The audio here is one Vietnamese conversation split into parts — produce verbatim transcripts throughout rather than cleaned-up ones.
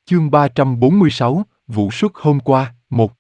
Chương ba trăm bốn mươi sáu, vụ xuất hôm qua, một.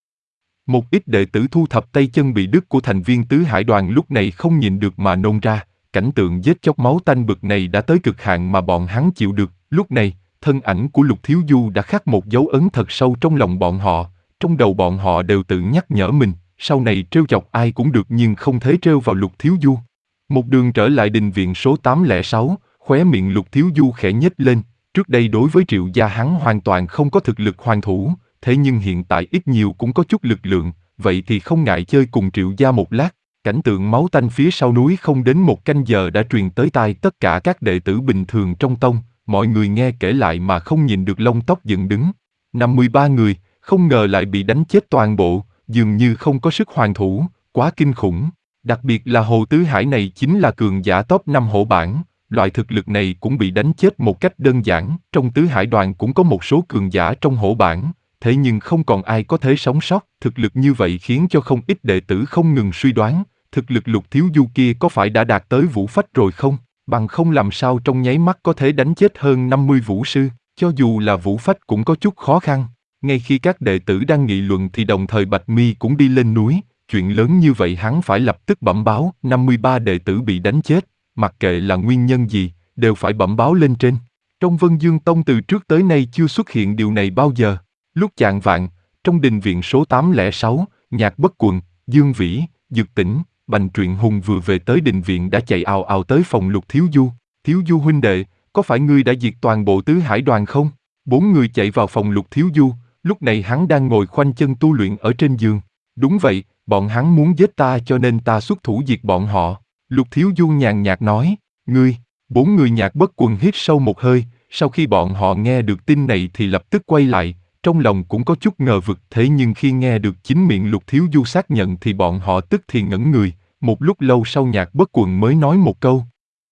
Một ít đệ tử thu thập tay chân bị đứt của thành viên tứ hải đoàn lúc này không nhìn được mà nôn ra, cảnh tượng giết chóc máu tanh bực này đã tới cực hạn mà bọn hắn chịu được. Lúc này, thân ảnh của Lục Thiếu Du đã khắc một dấu ấn thật sâu trong lòng bọn họ, trong đầu bọn họ đều tự nhắc nhở mình, sau này trêu chọc ai cũng được nhưng không thể trêu vào Lục Thiếu Du. Một đường trở lại đình viện số tám không sáu, khóe miệng Lục Thiếu Du khẽ nhếch lên. Trước đây đối với Triệu gia hắn hoàn toàn không có thực lực hoàn thủ, thế nhưng hiện tại ít nhiều cũng có chút lực lượng, vậy thì không ngại chơi cùng Triệu gia một lát. Cảnh tượng máu tanh phía sau núi không đến một canh giờ đã truyền tới tai tất cả các đệ tử bình thường trong tông, mọi người nghe kể lại mà không nhìn được lông tóc dựng đứng. năm mươi ba người, không ngờ lại bị đánh chết toàn bộ, dường như không có sức hoàn thủ, quá kinh khủng. Đặc biệt là Hồ Tứ Hải này chính là cường giả top năm hổ bảng. Loại thực lực này cũng bị đánh chết một cách đơn giản. Trong tứ hải đoàn cũng có một số cường giả trong hổ bảng, thế nhưng không còn ai có thể sống sót. Thực lực như vậy khiến cho không ít đệ tử không ngừng suy đoán, thực lực Lục Thiếu Du kia có phải đã đạt tới vũ phách rồi không? Bằng không làm sao trong nháy mắt có thể đánh chết hơn năm mươi vũ sư, cho dù là vũ phách cũng có chút khó khăn. Ngay khi các đệ tử đang nghị luận thì đồng thời Bạch Mi cũng đi lên núi, chuyện lớn như vậy hắn phải lập tức bẩm báo. năm mươi ba đệ tử bị đánh chết, mặc kệ là nguyên nhân gì, đều phải bẩm báo lên trên. Trong Vân Dương Tông từ trước tới nay chưa xuất hiện điều này bao giờ. Lúc chạng vạng, trong đình viện số tám không sáu, Nhạc Bất Quần, Dương Vĩ, Dực Tĩnh, Bành Truyện Hùng vừa về tới đình viện đã chạy ào ào tới phòng Lục Thiếu Du. Thiếu Du huynh đệ, có phải ngươi đã diệt toàn bộ tứ hải đoàn không? Bốn người chạy vào phòng Lục Thiếu Du, lúc này hắn đang ngồi khoanh chân tu luyện ở trên giường. Đúng vậy, bọn hắn muốn giết ta cho nên ta xuất thủ diệt bọn họ. Lục Thiếu Du nhàn nhạt nói, ngươi, bốn người Nhạc Bất Quần hít sâu một hơi, sau khi bọn họ nghe được tin này thì lập tức quay lại, trong lòng cũng có chút ngờ vực, thế nhưng khi nghe được chính miệng Lục Thiếu Du xác nhận thì bọn họ tức thì ngẩn người, một lúc lâu sau Nhạc Bất Quần mới nói một câu.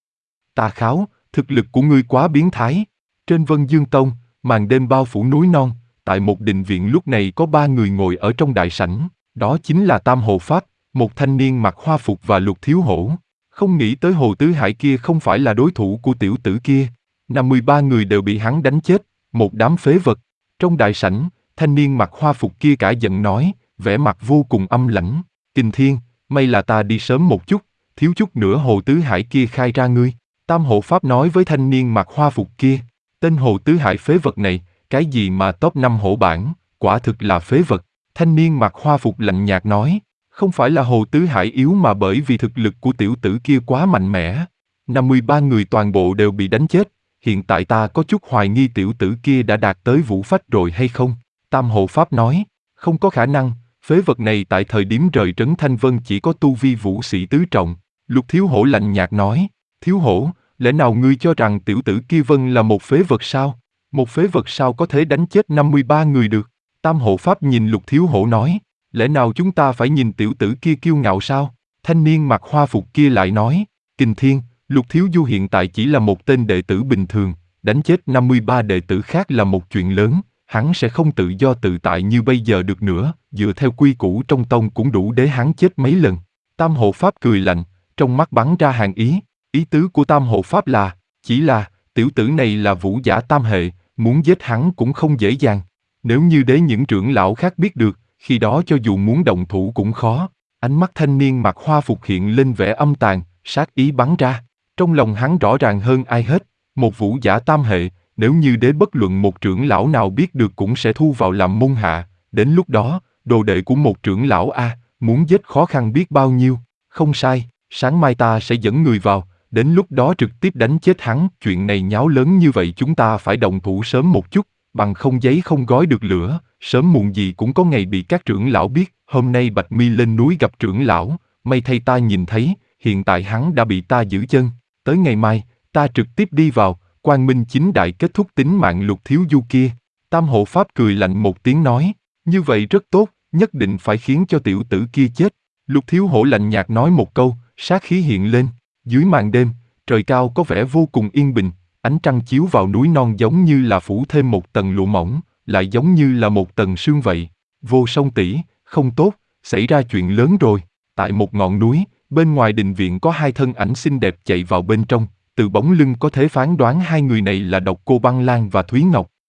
Ta kháo, thực lực của ngươi quá biến thái. Trên Vân Dương Tông, màn đêm bao phủ núi non, tại một đình viện lúc này có ba người ngồi ở trong đại sảnh, đó chính là Tam Hộ Pháp, một thanh niên mặc hoa phục và Lục Thiếu Hổ. Không nghĩ tới Hồ Tứ Hải kia không phải là đối thủ của tiểu tử kia. năm mươi ba người đều bị hắn đánh chết, một đám phế vật. Trong đại sảnh, thanh niên mặc hoa phục kia cả giận nói, vẻ mặt vô cùng âm lãnh. Kình Thiên, may là ta đi sớm một chút, thiếu chút nữa Hồ Tứ Hải kia khai ra ngươi. Tam Hộ Pháp nói với thanh niên mặc hoa phục kia, tên Hồ Tứ Hải phế vật này, cái gì mà top năm hổ bảng, quả thực là phế vật. Thanh niên mặc hoa phục lạnh nhạt nói, không phải là Hồ Tứ Hải yếu mà bởi vì thực lực của tiểu tử kia quá mạnh mẽ. năm mươi ba người toàn bộ đều bị đánh chết, hiện tại ta có chút hoài nghi tiểu tử kia đã đạt tới vũ phách rồi hay không. Tam Hộ Pháp nói, không có khả năng, phế vật này tại thời điểm rời trấn Thanh Vân chỉ có tu vi vũ sĩ tứ trọng. Lục Thiếu Hổ lạnh nhạt nói, Thiếu Hổ, lẽ nào ngươi cho rằng tiểu tử kia Vân là một phế vật sao? Một phế vật sao có thể đánh chết năm mươi ba người được? Tam Hộ Pháp nhìn Lục Thiếu Hổ nói, lẽ nào chúng ta phải nhìn tiểu tử kia kiêu ngạo sao? Thanh niên mặc hoa phục kia lại nói, Kình Thiên, Lục Thiếu Du hiện tại chỉ là một tên đệ tử bình thường, đánh chết năm mươi ba đệ tử khác là một chuyện lớn, hắn sẽ không tự do tự tại như bây giờ được nữa, dựa theo quy củ trong tông cũng đủ để hắn chết mấy lần. Tam Hộ Pháp cười lạnh, trong mắt bắn ra hàn ý, ý tứ của Tam Hộ Pháp là, chỉ là, tiểu tử này là vũ giả tam hệ, muốn giết hắn cũng không dễ dàng. Nếu như để những trưởng lão khác biết được, khi đó cho dù muốn động thủ cũng khó. Ánh mắt thanh niên mặc hoa phục hiện lên vẻ âm tàn, sát ý bắn ra. Trong lòng hắn rõ ràng hơn ai hết, một vũ giả tam hệ, nếu như đế bất luận một trưởng lão nào biết được cũng sẽ thu vào làm môn hạ. Đến lúc đó, đồ đệ của một trưởng lão A, muốn giết khó khăn biết bao nhiêu. Không sai, sáng mai ta sẽ dẫn người vào, đến lúc đó trực tiếp đánh chết hắn. Chuyện này nháo lớn như vậy chúng ta phải động thủ sớm một chút, bằng không giấy không gói được lửa, sớm muộn gì cũng có ngày bị các trưởng lão biết. Hôm nay Bạch Mi lên núi gặp trưởng lão, may thay ta nhìn thấy, hiện tại hắn đã bị ta giữ chân. Tới ngày mai, ta trực tiếp đi vào, quang minh chính đại kết thúc tính mạng Lục Thiếu Du kia. Tam Hộ Pháp cười lạnh một tiếng nói, như vậy rất tốt, nhất định phải khiến cho tiểu tử kia chết. Lục Thiếu Hổ lạnh nhạt nói một câu, sát khí hiện lên. Dưới màn đêm, trời cao có vẻ vô cùng yên bình, ánh trăng chiếu vào núi non giống như là phủ thêm một tầng lụa mỏng, lại giống như là một tầng sương vậy. Vô Song tỷ, không tốt, xảy ra chuyện lớn rồi. Tại một ngọn núi, bên ngoài đình viện có hai thân ảnh xinh đẹp chạy vào bên trong, từ bóng lưng có thể phán đoán hai người này là Độc Cô Băng Lan và Thúy Ngọc.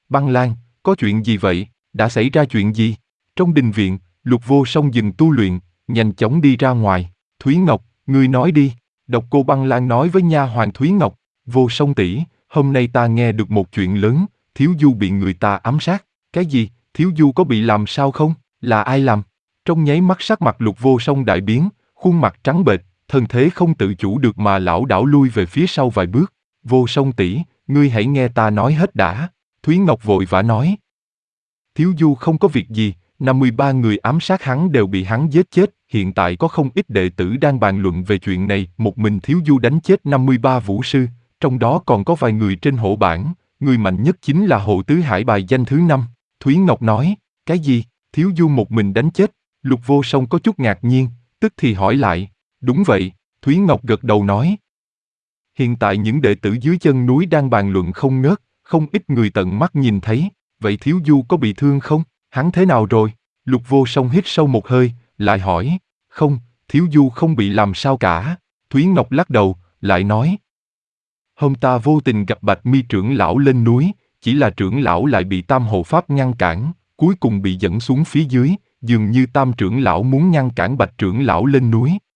Băng Lan, có chuyện gì vậy? Đã xảy ra chuyện gì? Trong đình viện, Lục Vô Song dừng tu luyện, nhanh chóng đi ra ngoài. Thúy Ngọc, ngươi nói đi. Độc Cô Băng Lan nói với nha hoàn Thúy Ngọc. Vô Song tỷ, hôm nay ta nghe được một chuyện lớn, Thiếu Du bị người ta ám sát. Cái gì? Thiếu Du có bị làm sao không? Là ai làm? Trong nháy mắt sắc mặt Lục Vô Song đại biến, khuôn mặt trắng bệch, thân thế không tự chủ được mà lảo đảo lui về phía sau vài bước. Vô Song tỷ, ngươi hãy nghe ta nói hết đã. Thúy Ngọc vội vã nói. Thiếu Du không có việc gì, năm mươi ba người ám sát hắn đều bị hắn giết chết, hiện tại có không ít đệ tử đang bàn luận về chuyện này, một mình Thiếu Du đánh chết năm mươi ba vũ sư, trong đó còn có vài người trên hổ bảng, người mạnh nhất chính là Hộ Tứ Hải bài danh thứ năm. Thúy Ngọc nói, cái gì? Thiếu Du một mình đánh chết? Lục Vô Song có chút ngạc nhiên, tức thì hỏi lại, đúng vậy, Thúy Ngọc gật đầu nói. Hiện tại những đệ tử dưới chân núi đang bàn luận không ngớt, không ít người tận mắt nhìn thấy, vậy Thiếu Du có bị thương không? Hắn thế nào rồi? Lục Vô Song hít sâu một hơi, lại hỏi, không, Thiếu Du không bị làm sao cả. Thúy Ngọc lắc đầu, lại nói. Hôm ta vô tình gặp Bạch Mi trưởng lão lên núi, chỉ là trưởng lão lại bị Tam Hộ Pháp ngăn cản, cuối cùng bị dẫn xuống phía dưới, dường như Tam trưởng lão muốn ngăn cản Bạch trưởng lão lên núi.